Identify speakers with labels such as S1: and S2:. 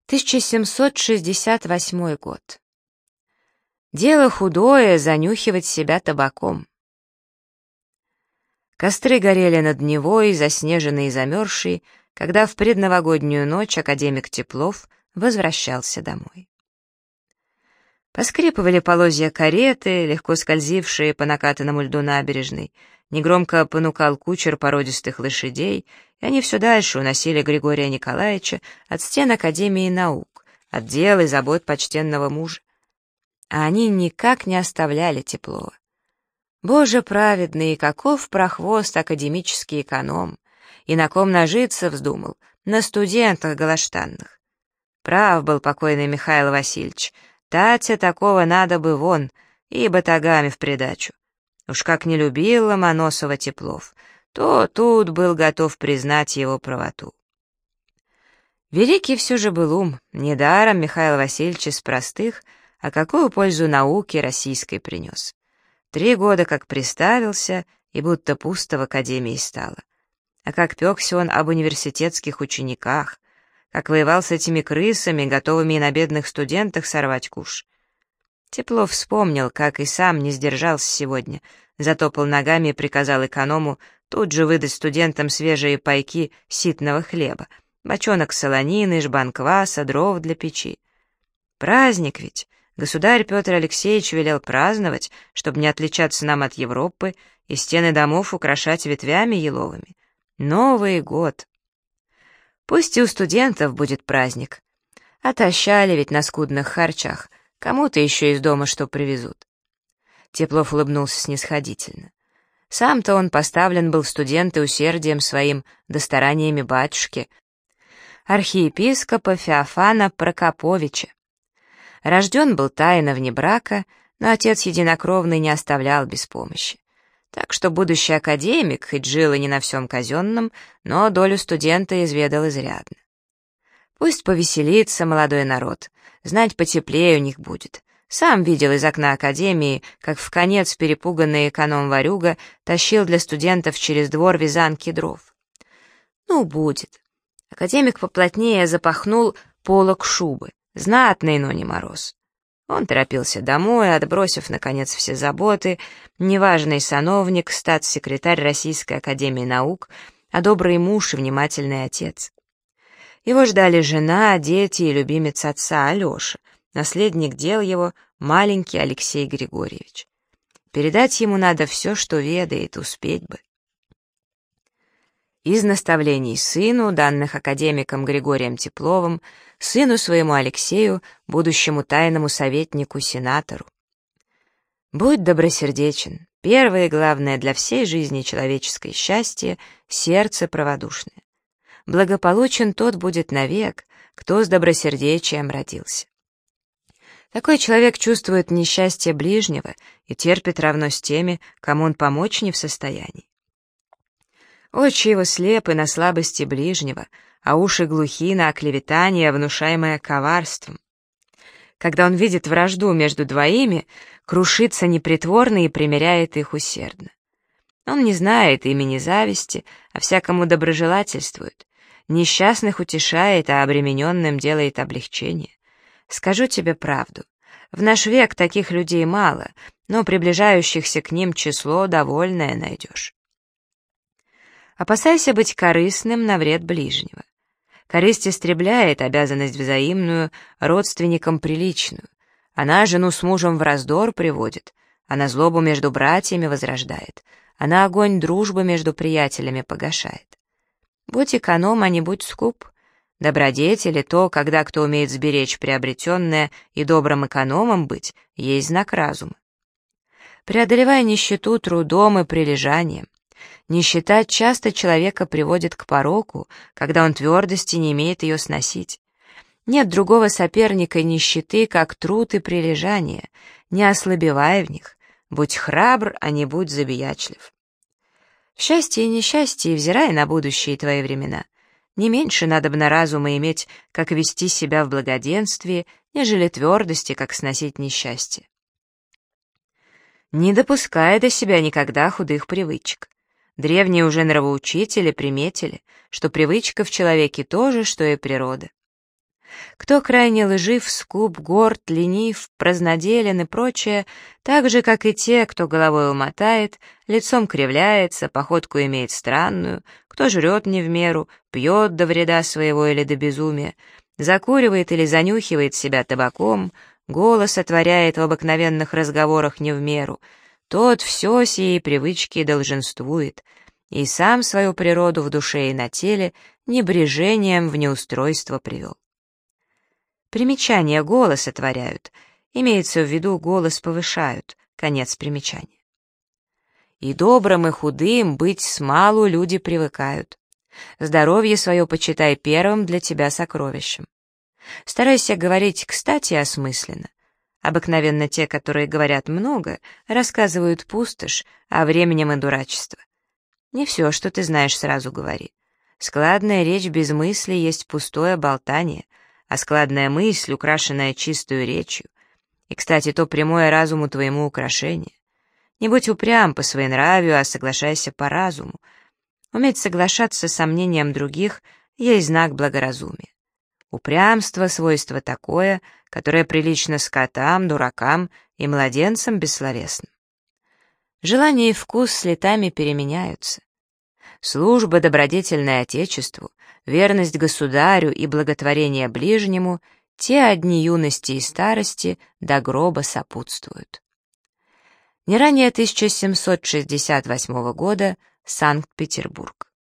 S1: 1768 год. Дело худое — занюхивать себя табаком. Костры горели над Невой, заснеженный и замерзший, когда в предновогоднюю ночь академик Теплов возвращался домой. Поскрипывали полозья кареты, легко скользившие по накатанному льду набережной, негромко понукал кучер породистых лошадей, и они все дальше уносили Григория Николаевича от стен Академии наук, от дел и забот почтенного мужа. А они никак не оставляли Теплова. Боже праведный, каков прохвост академический эконом! И на ком нажиться вздумал? На студентах галаштанных. Прав был покойный Михаил Васильевич, Татя такого надо бы вон, и батагами в придачу. Уж как не любил Ломоносова Теплов, то тут был готов признать его правоту. Великий все же был ум, недаром Михаил Васильевич из простых, а какую пользу науке российской принес. 3 года как приставился, и будто пусто в академии стало. А как пекся он об университетских учениках, как воевал с этими крысами, готовыми и на бедных студентах сорвать куш. Теплов вспомнил, как и сам не сдержался сегодня, затопал ногами и приказал эконому тут же выдать студентам свежие пайки ситного хлеба, бочонок солонины, жбан кваса, дров для печи. Праздник ведь! Государь Петр Алексеевич велел праздновать, чтобы не отличаться нам от Европы и стены домов украшать ветвями еловыми. Новый год! Пусть и у студентов будет праздник. Отощали ведь на скудных харчах, кому-то еще из дома что привезут. Теплов улыбнулся снисходительно. Сам-то он поставлен был в студенты усердием своим да стараниями батюшки, архиепископа Феофана Прокоповича. Рожден был тайно вне брака, но отец единокровный не оставлял без помощи. Так что будущий академик, хоть жил и не на всем казенном, но долю студента изведал изрядно. Пусть повеселится молодой народ, знать потеплее у них будет. Сам видел из окна академии, как вконец перепуганный эконом-ворюга тащил для студентов через двор вязанки дров. Ну, будет. Академик поплотнее запахнул полог шубы, знатный, но не мороз. Он торопился домой, отбросив, наконец, все заботы, неважный сановник, статс-секретарь Российской академии наук, а добрый муж и внимательный отец. Его ждали жена, дети и любимец отца Алеша, наследник дел его, маленький Алексей Григорьевич. Передать ему надо все, что ведает, успеть бы. Из наставлений сыну, данных академиком Григорием Тепловым, сыну своему Алексею, будущему тайному советнику-сенатору. Будь добросердечен, первое и главное для всей жизни человеческой счастье — сердце праводушное. Благополучен тот будет навек, кто с добросердечием родился. Такой человек чувствует несчастье ближнего и терпит равно с теми, кому он помочь не в состоянии. Очи его слепы на слабости ближнего, а уши глухи на оклеветание, внушаемое коварством. Когда он видит вражду между двоими, крушится непритворно и примиряет их усердно. Он не знает имени зависти, а всякому доброжелательствует, несчастных утешает, а обремененным делает облегчение. Скажу тебе правду, в наш век таких людей мало, но приближающихся к ним число довольное найдешь. Опасайся быть корыстным на вред ближнего. Корысть истребляет обязанность взаимную, родственникам приличную. Она жену с мужем в раздор приводит, она злобу между братьями возрождает, она огонь дружбы между приятелями погашает. Будь эконом, а не будь скуп. Добродетель и то, когда кто умеет сберечь приобретенное и добрым экономом быть, есть знак разума. Преодолевая нищету трудом и прилежанием. Нищета часто человека приводит к пороку, когда он твердости не имеет ее сносить. Нет другого соперника нищеты, как труд и прилежание, не ослабевай в них, будь храбр, а не будь забиячлив. В счастье и несчастье, взирай на будущие твои времена, не меньше надобно разума иметь, как вести себя в благоденствии, нежели твердости, как сносить несчастье. Не допускай до себя никогда худых привычек. Древние уже нравоучители приметили, что привычка в человеке то же, что и природа. Кто крайне лжив, скуп, горд, ленив, праздноделен и прочее, так же, как и те, кто головой умотает, лицом кривляется, походку имеет странную, кто жрет не в меру, пьет до вреда своего или до безумия, закуривает или занюхивает себя табаком, голос отворяет в обыкновенных разговорах не в меру, тот все сии привычки долженствует, и сам свою природу в душе и на теле небрежением в неустройство привел. Примечания голос отворяют, имеется в виду голос повышают, конец примечания. И добрым и худым быть смалу люди привыкают. Здоровье свое почитай первым для тебя сокровищем. Старайся говорить кстати и осмысленно. Обыкновенно те, которые говорят много, рассказывают пустошь, а временем и дурачество. Не все, что ты знаешь, сразу говори. Складная речь без мысли есть пустое болтание, а складная мысль, украшенная чистую речью. И, кстати, то прямое разуму твоему украшение. Не будь упрям по своенравию, а соглашайся по разуму. Уметь соглашаться с сомнением других есть знак благоразумия. Упрямство — свойство такое, которое прилично скотам, дуракам и младенцам бессловесным. Желание и вкус с летами переменяются. Служба добродетельной Отечеству, верность государю и благотворение ближнему — те одни юности и старости до гроба сопутствуют. Не ранее 1768 года, Санкт-Петербург.